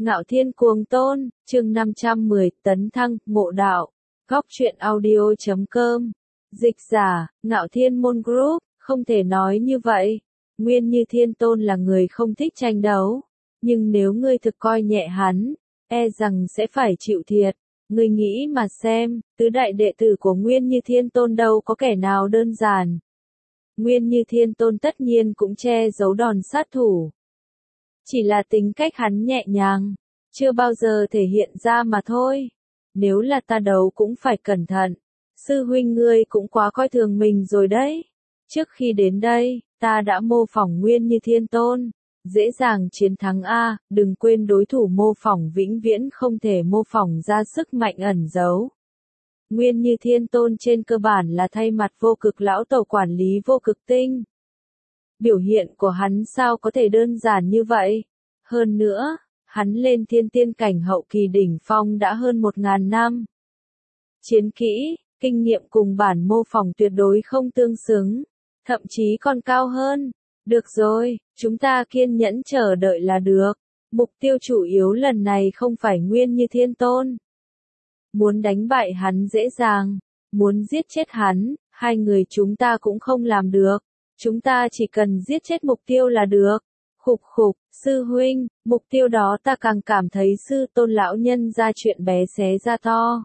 Ngạo Thiên Cuồng Tôn, chương 510, tấn thăng, ngộ đạo. Góc truyện audio.com. Dịch giả, Ngạo Thiên Môn Group, không thể nói như vậy. Nguyên Như Thiên Tôn là người không thích tranh đấu. Nhưng nếu ngươi thực coi nhẹ hắn, e rằng sẽ phải chịu thiệt. Ngươi nghĩ mà xem, tứ đại đệ tử của Nguyên Như Thiên Tôn đâu có kẻ nào đơn giản. Nguyên Như Thiên Tôn tất nhiên cũng che giấu đòn sát thủ. Chỉ là tính cách hắn nhẹ nhàng, chưa bao giờ thể hiện ra mà thôi. Nếu là ta đấu cũng phải cẩn thận. Sư huynh ngươi cũng quá coi thường mình rồi đấy. Trước khi đến đây, ta đã mô phỏng Nguyên Như Thiên Tôn. Dễ dàng chiến thắng a, đừng quên đối thủ mô phỏng vĩnh viễn không thể mô phỏng ra sức mạnh ẩn giấu. Nguyên Như Thiên Tôn trên cơ bản là thay mặt vô cực lão tổ quản lý vô cực tinh. Biểu hiện của hắn sao có thể đơn giản như vậy? Hơn nữa, hắn lên thiên tiên cảnh hậu kỳ đỉnh phong đã hơn 1000 năm. Chiến kỹ, kinh nghiệm cùng bản mô phỏng tuyệt đối không tương xứng, thậm chí còn cao hơn. Được rồi, chúng ta kiên nhẫn chờ đợi là được. Mục tiêu chủ yếu lần này không phải Nguyên Như Thiên Tôn. Muốn đánh bại hắn dễ dàng, muốn giết chết hắn, hai người chúng ta cũng không làm được. Chúng ta chỉ cần giết chết mục tiêu là được. Khục khục, sư huynh, mục tiêu đó ta càng cảm thấy sư tôn lão nhân ra chuyện bé xé ra to.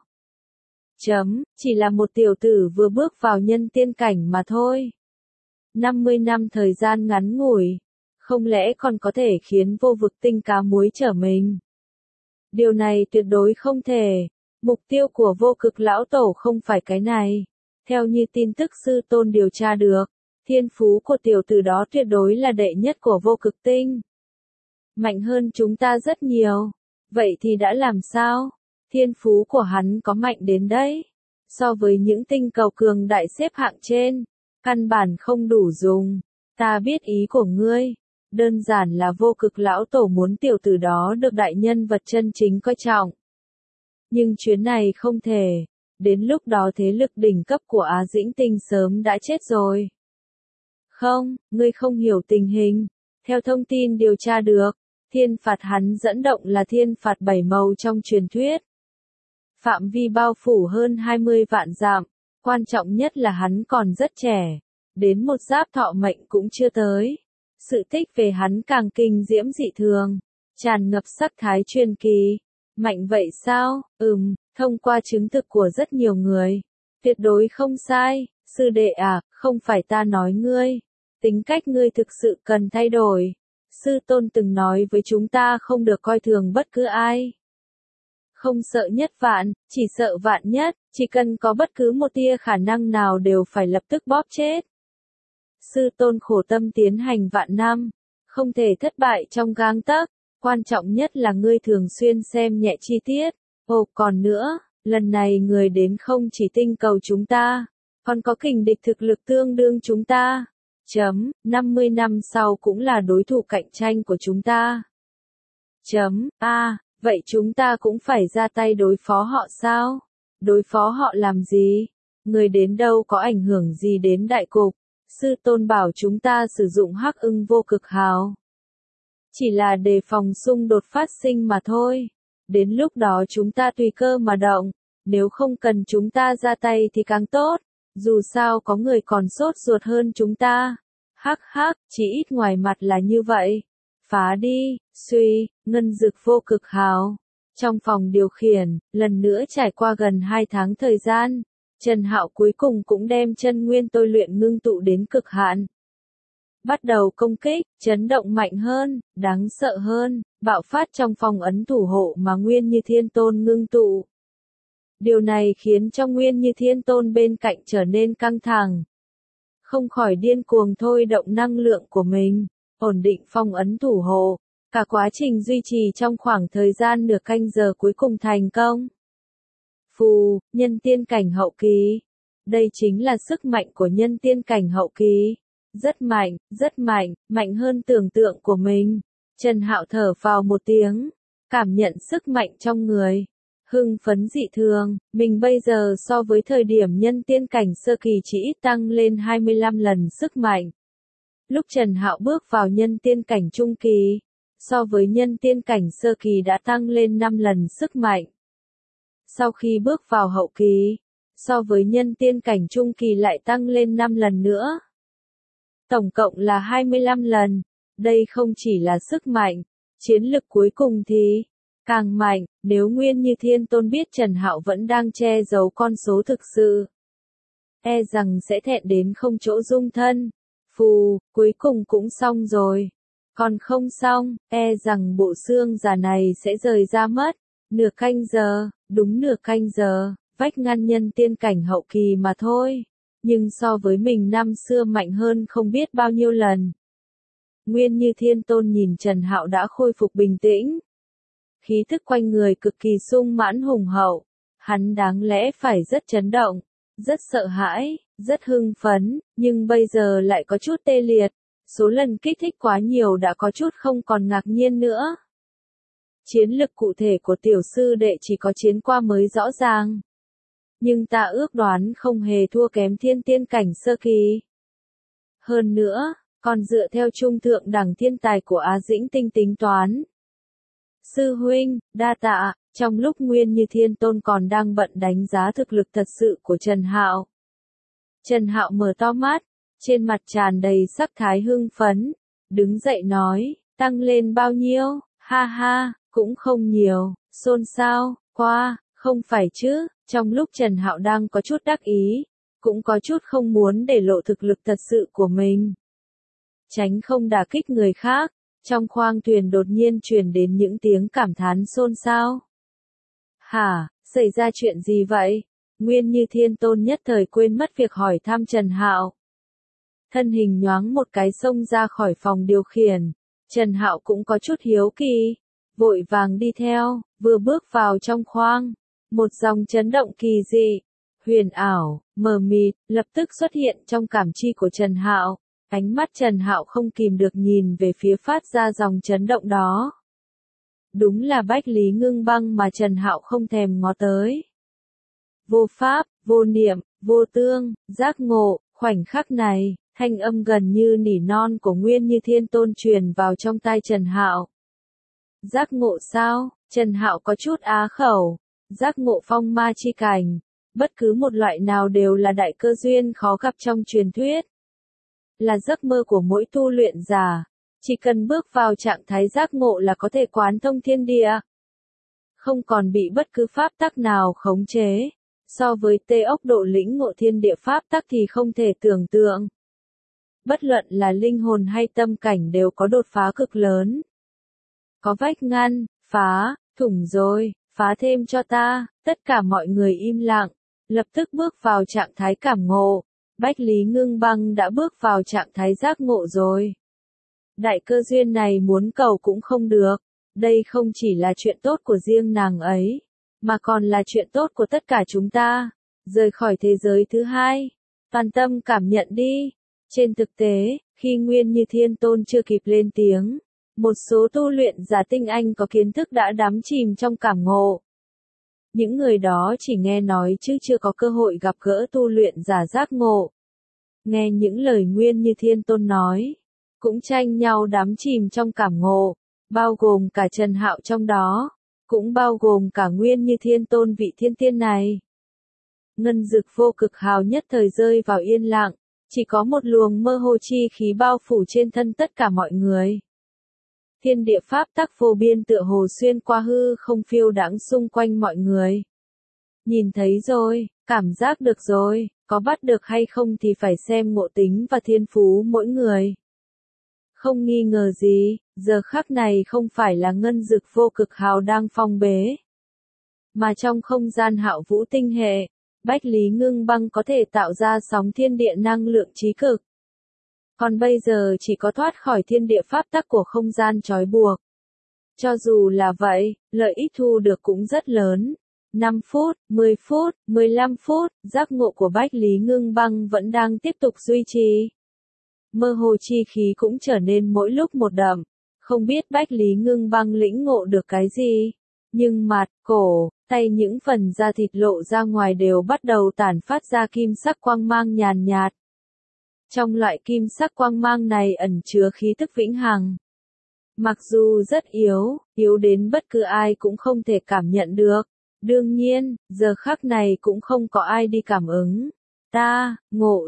Chỉ là một tiểu tử vừa bước vào nhân tiên cảnh mà thôi. 50 năm thời gian ngắn ngủi, không lẽ còn có thể khiến vô vực tinh cá muối trở mình? Điều này tuyệt đối không thể. Mục tiêu của vô cực lão tổ không phải cái này. Theo như tin tức sư tôn điều tra được, thiên phú của tiểu tử đó tuyệt đối là đệ nhất của vô cực tinh. Mạnh hơn chúng ta rất nhiều. Vậy thì đã làm sao? Thiên phú của hắn có mạnh đến đấy. So với những tinh cầu cường đại xếp hạng trên, căn bản không đủ dùng. Ta biết ý của ngươi. Đơn giản là vô cực lão tổ muốn tiểu tử đó được đại nhân vật chân chính coi trọng. Nhưng chuyến này không thể. Đến lúc đó thế lực đỉnh cấp của Á Dĩnh Tinh sớm đã chết rồi. Không, ngươi không hiểu tình hình. Theo thông tin điều tra được, thiên phạt hắn dẫn động là thiên phạt 7 màu trong truyền thuyết. Phạm vi bao phủ hơn 20 vạn dặm, quan trọng nhất là hắn còn rất trẻ, đến một giáp thọ mệnh cũng chưa tới. Sự tích về hắn càng kinh diễm dị thường, tràn ngập sắc thái truyền kỳ. Mạnh vậy sao? Thông qua chứng thực của rất nhiều người. Tuyệt đối không sai, sư đệ à, không phải ta nói ngươi. Tính cách ngươi thực sự cần thay đổi. Sư tôn từng nói với chúng ta không được coi thường bất cứ ai. Không sợ nhất vạn, chỉ sợ vạn nhất, chỉ cần có bất cứ một tia khả năng nào đều phải lập tức bóp chết. Sư tôn khổ tâm tiến hành vạn năm, không thể thất bại trong gang tấc, quan trọng nhất là ngươi thường xuyên xem nhẹ chi tiết. Ồ, còn nữa, lần này người đến không chỉ tinh cầu chúng ta, còn có kình địch thực lực tương đương chúng ta. 50 năm sau cũng là đối thủ cạnh tranh của chúng ta. Vậy chúng ta cũng phải ra tay đối phó họ sao? Đối phó họ làm gì? Người đến đâu có ảnh hưởng gì đến đại cục? Sư tôn bảo chúng ta sử dụng hắc ưng vô cực hào. Chỉ là đề phòng xung đột phát sinh mà thôi. Đến lúc đó chúng ta tùy cơ mà động. Nếu không cần chúng ta ra tay thì càng tốt. Dù sao có người còn sốt ruột hơn chúng ta. Hắc, chỉ ít ngoài mặt là như vậy. Phá đi, suy, ngân dực vô cực hào. Trong phòng điều khiển, lần nữa trải qua gần 2 tháng thời gian, Trần Hạo cuối cùng cũng đem chân nguyên tôi luyện ngưng tụ đến cực hạn. Bắt đầu công kích, chấn động mạnh hơn, đáng sợ hơn, bạo phát trong phòng ấn thủ hộ mà Nguyên Như Thiên Tôn ngưng tụ. Điều này khiến cho Nguyên Như Thiên Tôn bên cạnh trở nên căng thẳng. Không khỏi điên cuồng thôi động năng lượng của mình, ổn định phong ấn thủ hộ. Cả quá trình duy trì trong khoảng thời gian nửa canh giờ cuối cùng thành công. Phù, nhân tiên cảnh hậu kỳ. Đây chính là sức mạnh của nhân tiên cảnh hậu kỳ. Rất mạnh, mạnh hơn tưởng tượng của mình. Trần Hạo thở vào một tiếng, cảm nhận sức mạnh trong người. Hưng phấn dị thường, mình bây giờ so với thời điểm nhân tiên cảnh sơ kỳ chỉ ít tăng lên 25 lần sức mạnh. Lúc Trần Hạo bước vào nhân tiên cảnh trung kỳ, so với nhân tiên cảnh sơ kỳ đã tăng lên 5 lần sức mạnh. Sau khi bước vào hậu kỳ, so với nhân tiên cảnh trung kỳ lại tăng lên 5 lần nữa. Tổng cộng là 25 lần. Đây không chỉ là sức mạnh, chiến lực cuối cùng thì càng mạnh. Nếu Nguyên Như Thiên Tôn biết Trần Hạo vẫn đang che giấu con số thực sự, e rằng sẽ thẹn đến không chỗ dung thân. Phù, cuối cùng cũng xong rồi. Còn không xong, e rằng bộ xương già này sẽ rời ra mất. Nửa canh giờ, đúng nửa canh giờ, vách ngăn nhân tiên cảnh hậu kỳ mà thôi. Nhưng so với mình năm xưa mạnh hơn không biết bao nhiêu lần. Nguyên Như Thiên Tôn nhìn Trần Hạo đã khôi phục bình tĩnh. Khí thức quanh người cực kỳ sung mãn hùng hậu. Hắn đáng lẽ phải rất chấn động, rất sợ hãi, rất hưng phấn, nhưng bây giờ lại có chút tê liệt. Số lần kích thích quá nhiều đã có chút không còn ngạc nhiên nữa. Chiến lực cụ thể của tiểu sư đệ chỉ có chiến qua mới rõ ràng. Nhưng ta ước đoán không hề thua kém thiên tiên cảnh sơ kỳ. Hơn nữa, còn dựa theo trung thượng đẳng thiên tài của Á Dĩnh Tinh tính toán. Sư huynh, đa tạ, trong lúc Nguyên Như Thiên Tôn còn đang bận đánh giá thực lực thật sự của Trần Hạo. Trần Hạo mở to mắt, trên mặt tràn đầy sắc thái hưng phấn, đứng dậy nói, tăng lên bao nhiêu, ha ha, cũng không nhiều, xôn xao, qua, không phải chứ, trong lúc Trần Hạo đang có chút đắc ý, cũng có chút không muốn để lộ thực lực thật sự của mình. Tránh không đả kích người khác, trong khoang thuyền đột nhiên truyền đến những tiếng cảm thán xôn xao. Hả, xảy ra chuyện gì vậy? Nguyên Như Thiên Tôn nhất thời quên mất việc hỏi thăm Trần Hạo. Thân hình nhoáng một cái xông ra khỏi phòng điều khiển, Trần Hạo cũng có chút hiếu kỳ, vội vàng đi theo, vừa bước vào trong khoang, một dòng chấn động kỳ dị, huyền ảo, mờ mịt, lập tức xuất hiện trong cảm chi của Trần Hạo. Ánh mắt Trần Hạo không kìm được nhìn về phía phát ra dòng chấn động đó. Đúng là Bách Lý Ngưng Băng mà Trần Hạo không thèm ngó tới. Vô pháp, vô niệm, vô tương, giác ngộ, khoảnh khắc này, thanh âm gần như nỉ non của Nguyên Như Thiên Tôn truyền vào trong tai Trần Hạo. Giác ngộ sao? Trần Hạo có chút á khẩu. Giác ngộ phong ma chi cảnh, bất cứ một loại nào đều là đại cơ duyên khó gặp trong truyền thuyết. Là giấc mơ của mỗi tu luyện giả, chỉ cần bước vào trạng thái giác ngộ là có thể quán thông thiên địa. Không còn bị bất cứ pháp tắc nào khống chế. So với tê ốc độ lĩnh ngộ thiên địa pháp tắc thì không thể tưởng tượng. Bất luận là linh hồn hay tâm cảnh đều có đột phá cực lớn. Có vách ngăn, phá, thủng rồi, phá thêm cho ta, tất cả mọi người im lặng, lập tức bước vào trạng thái cảm ngộ. Bách Lý Ngưng Băng đã bước vào trạng thái giác ngộ rồi. Đại cơ duyên này muốn cầu cũng không được, đây không chỉ là chuyện tốt của riêng nàng ấy, mà còn là chuyện tốt của tất cả chúng ta. Rời khỏi thế giới thứ hai, toàn tâm cảm nhận đi. Trên thực tế, khi Nguyên Như Thiên Tôn chưa kịp lên tiếng, một số tu luyện giả tinh anh có kiến thức đã đắm chìm trong cảm ngộ. Những người đó chỉ nghe nói chứ chưa có cơ hội gặp gỡ tu luyện giả giác ngộ. Nghe những lời Nguyên Như Thiên Tôn nói, cũng tranh nhau đắm chìm trong cảm ngộ, bao gồm cả Trần Hạo trong đó, cũng bao gồm cả Nguyên Như Thiên Tôn vị thiên tiên này. Ngân dực vô cực hào nhất thời rơi vào yên lặng, chỉ có một luồng mơ hồ chi khí bao phủ trên thân tất cả mọi người. Thiên địa pháp tắc vô biên tựa hồ xuyên qua hư không phiêu đãng xung quanh mọi người. Nhìn thấy rồi, cảm giác được rồi, có bắt được hay không thì phải xem ngộ tính và thiên phú mỗi người. Không nghi ngờ gì, giờ khắc này không phải là ngân dực vô cực hào đang phong bế, mà trong không gian Hạo Vũ tinh hệ, Bách Lý Ngưng Băng có thể tạo ra sóng thiên địa năng lượng trí cực. Còn bây giờ chỉ có thoát khỏi thiên địa pháp tắc của không gian trói buộc. Cho dù là vậy, lợi ích thu được cũng rất lớn. 5 phút, 10 phút, 15 phút, giác ngộ của Bách Lý Ngưng Băng vẫn đang tiếp tục duy trì. Mơ hồ chi khí cũng trở nên mỗi lúc một đậm. Không biết Bách Lý Ngưng Băng lĩnh ngộ được cái gì, nhưng mặt, cổ, tay những phần da thịt lộ ra ngoài đều bắt đầu tản phát ra kim sắc quang mang nhàn nhạt. Trong loại kim sắc quang mang này ẩn chứa khí tức vĩnh hằng. Mặc dù rất yếu, yếu đến bất cứ ai cũng không thể cảm nhận được. Đương nhiên, giờ khắc này cũng không có ai đi cảm ứng. Ta,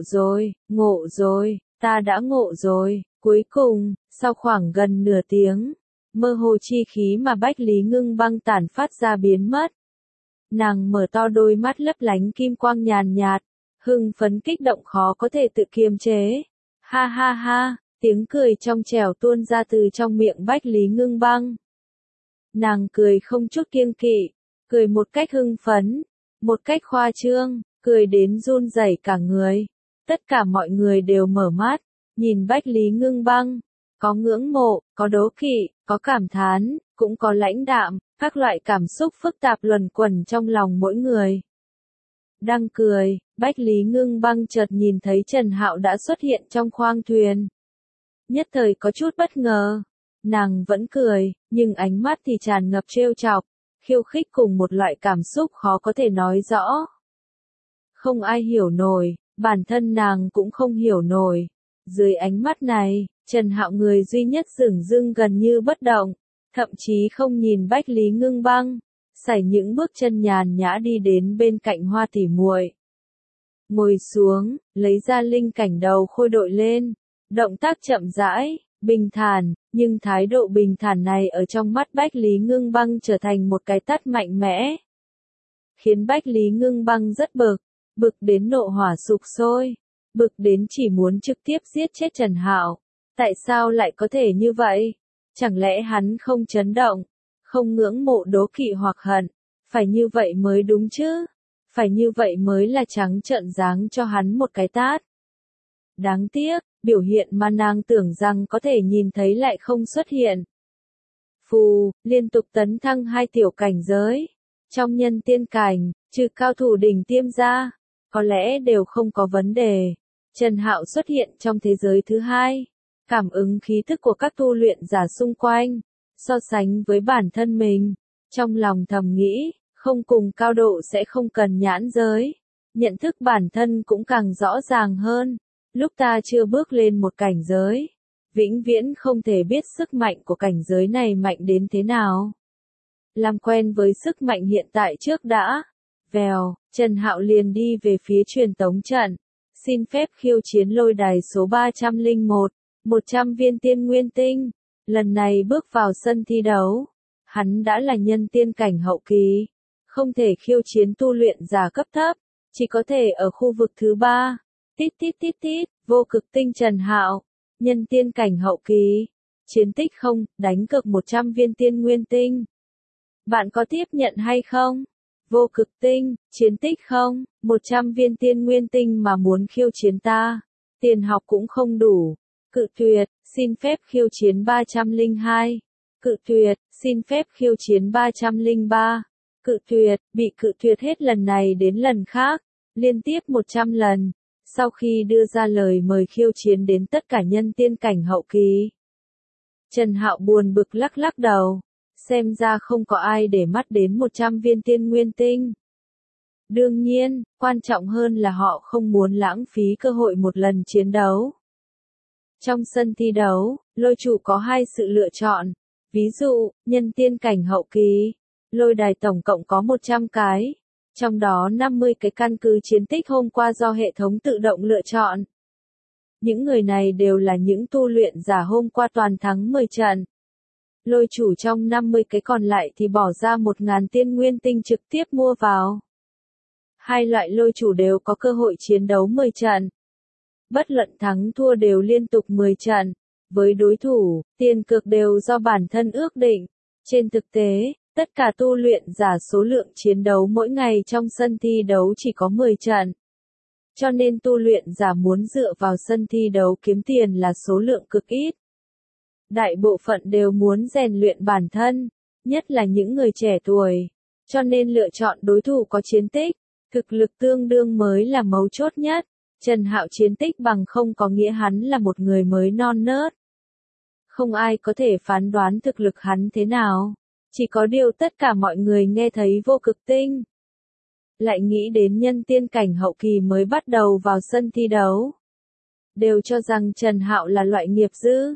ngộ rồi, ta đã ngộ rồi. Cuối cùng, sau khoảng gần nửa tiếng, mơ hồ chi khí mà Bách Lý Ngưng Băng tản phát ra biến mất. Nàng mở to đôi mắt lấp lánh kim quang nhàn nhạt, hưng phấn kích động khó có thể tự kiềm chế. Ha ha ha, tiếng cười trong trẻo tuôn ra từ trong miệng Bách Lý Ngưng Băng. Nàng cười không chút kiêng kỵ, cười một cách hưng phấn, một cách khoa trương, cười đến run rẩy cả người. Tất cả mọi người đều mở mắt, nhìn Bách Lý Ngưng Băng, có ngưỡng mộ, có đố kỵ, có cảm thán, cũng có lãnh đạm, các loại cảm xúc phức tạp luẩn quẩn trong lòng mỗi người. Đang cười, Bách Lý Ngưng Băng chợt nhìn thấy Trần Hạo đã xuất hiện trong khoang thuyền. Nhất thời có chút bất ngờ. Nàng vẫn cười, nhưng ánh mắt thì tràn ngập trêu chọc, khiêu khích cùng một loại cảm xúc khó có thể nói rõ. Không ai hiểu nổi, bản thân nàng cũng không hiểu nổi. Dưới ánh mắt này, Trần Hạo người duy nhất dửng dưng gần như bất động, thậm chí không nhìn Bách Lý Ngưng Băng, sải những bước chân nhàn nhã đi đến bên cạnh Hoa tỉ muội. Ngồi xuống, lấy ra linh cảnh đầu khôi đội lên, động tác chậm rãi, bình thản, nhưng thái độ bình thản này ở trong mắt Bách Lý Ngưng Băng trở thành một cái tát mạnh mẽ. Khiến Bách Lý Ngưng Băng rất bực đến nộ hỏa sục sôi, bực đến chỉ muốn trực tiếp giết chết Trần Hạo. Tại sao lại có thể như vậy? Chẳng lẽ hắn không chấn động, không ngưỡng mộ đố kỵ hoặc hận? Phải như vậy mới đúng chứ? Phải như vậy mới là trắng trợn giáng cho hắn một cái tát. Đáng tiếc, biểu hiện mà nàng tưởng rằng có thể nhìn thấy lại không xuất hiện. Phù, liên tục tấn thăng 2 tiểu cảnh giới. Trong nhân tiên cảnh, trừ cao thủ đỉnh tiêm ra, có lẽ đều không có vấn đề. Trần Hạo xuất hiện trong thế giới thứ 2. Cảm ứng khí thức của các tu luyện giả xung quanh, so sánh với bản thân mình, trong lòng thầm nghĩ, không cùng cao độ sẽ không cần nhãn giới. Nhận thức bản thân cũng càng rõ ràng hơn. Lúc ta chưa bước lên một cảnh giới, vĩnh viễn không thể biết sức mạnh của cảnh giới này mạnh đến thế nào. Làm quen với sức mạnh hiện tại trước đã. Vèo, Trần Hạo liền đi về phía truyền tống trận. Xin phép khiêu chiến lôi đài số 301, 100 viên tiên nguyên tinh. Lần này bước vào sân thi đấu. Hắn đã là nhân tiên cảnh hậu kỳ. Không thể khiêu chiến tu luyện giả cấp thấp. Chỉ có thể ở khu vực thứ 3. Tít tít tít tít, vô cực tinh Trần Hạo. Nhân tiên cảnh hậu kỳ. Chiến tích không, đánh cược 100 viên tiên nguyên tinh. Bạn có tiếp nhận hay không? Vô cực tinh, chiến tích không, 100 viên tiên nguyên tinh mà muốn khiêu chiến ta. Tiền học cũng không đủ. Cự tuyệt, xin phép khiêu chiến 302. Cự tuyệt, xin phép khiêu chiến 303. Cự tuyệt, bị cự tuyệt hết lần này đến lần khác, liên tiếp 100 lần. Sau khi đưa ra lời mời khiêu chiến đến tất cả nhân tiên cảnh hậu kỳ, Trần Hạo buồn bực lắc lắc đầu. Xem ra không có ai để mắt đến 100 viên tiên nguyên tinh. Đương nhiên, quan trọng hơn là họ không muốn lãng phí cơ hội một lần chiến đấu. Trong sân thi đấu, lôi chủ có 2 sự lựa chọn. Ví dụ, nhân tiên cảnh hậu kỳ, lôi đài tổng cộng có 100 cái. Trong đó 50 cái căn cứ chiến tích hôm qua do hệ thống tự động lựa chọn. Những người này đều là những tu luyện giả hôm qua toàn thắng 10 trận. Lôi chủ trong 50 cái còn lại thì bỏ ra 1.000 tiên nguyên tinh trực tiếp mua vào. 2 loại lôi chủ đều có cơ hội chiến đấu 10 trận. Bất luận thắng thua đều liên tục 10 trận. Với đối thủ, tiền cược đều do bản thân ước định. Trên thực tế, tất cả tu luyện giả số lượng chiến đấu mỗi ngày trong sân thi đấu chỉ có 10 trận. Cho nên tu luyện giả muốn dựa vào sân thi đấu kiếm tiền là số lượng cực ít. Đại bộ phận đều muốn rèn luyện bản thân, nhất là những người trẻ tuổi. Cho nên lựa chọn đối thủ có chiến tích, thực lực tương đương mới là mấu chốt nhất. Trần Hạo chiến tích bằng không có nghĩa hắn là một người mới non nớt. Không ai có thể phán đoán thực lực hắn thế nào. Chỉ có điều tất cả mọi người nghe thấy vô cực tinh. Lại nghĩ đến nhân tiên cảnh hậu kỳ mới bắt đầu vào sân thi đấu. Đều cho rằng Trần Hạo là loại nghiệp dư.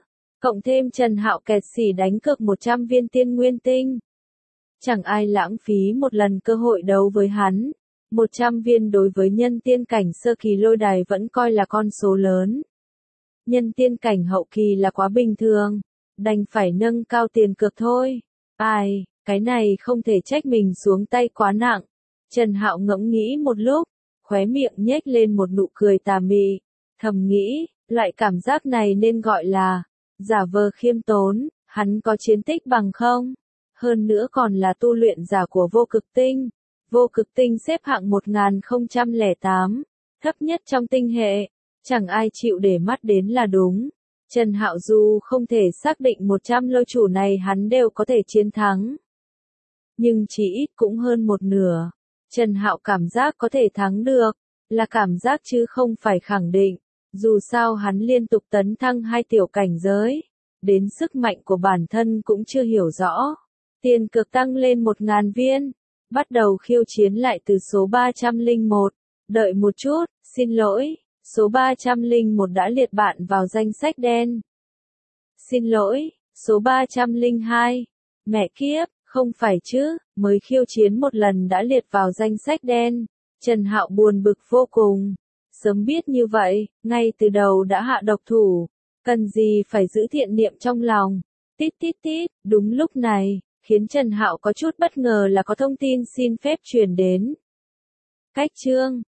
Cộng thêm Trần Hạo kẹt xỉ đánh cược 100 viên tiên nguyên tinh. Chẳng ai lãng phí một lần cơ hội đấu với hắn. 100 viên đối với nhân tiên cảnh sơ kỳ lôi đài vẫn coi là con số lớn. Nhân tiên cảnh hậu kỳ là quá bình thường, đành phải nâng cao tiền cược thôi. Ai, cái này không thể trách mình xuống tay quá nặng. Trần Hạo ngẫm nghĩ một lúc, khóe miệng nhếch lên một nụ cười tà mị, thầm nghĩ, loại cảm giác này nên gọi là giả vờ khiêm tốn, hắn có chiến tích bằng không? Hơn nữa còn là tu luyện giả của vô cực tinh. Vô cực tinh xếp hạng 1008, thấp nhất trong tinh hệ, chẳng ai chịu để mắt đến là đúng. Trần Hạo dù không thể xác định 100 lôi chủ này hắn đều có thể chiến thắng, nhưng chỉ ít cũng hơn một nửa. Trần Hạo cảm giác có thể thắng được, là cảm giác chứ không phải khẳng định. Dù sao hắn liên tục tấn thăng 2 tiểu cảnh giới, đến sức mạnh của bản thân cũng chưa hiểu rõ. Tiền cược tăng lên 1000 viên, bắt đầu khiêu chiến lại từ số 301. Đợi một chút, xin lỗi, số 301 đã liệt bạn vào danh sách đen. Xin lỗi, số 302. Mẹ kiếp, không phải chứ, mới khiêu chiến một lần đã liệt vào danh sách đen. Trần Hạo buồn bực vô cùng. Sớm biết như vậy, ngay từ đầu đã hạ độc thủ. Cần gì phải giữ thiện niệm trong lòng. Tít tít tít, đúng lúc này, khiến Trần Hạo có chút bất ngờ là có thông tin xin phép truyền đến. Cách chương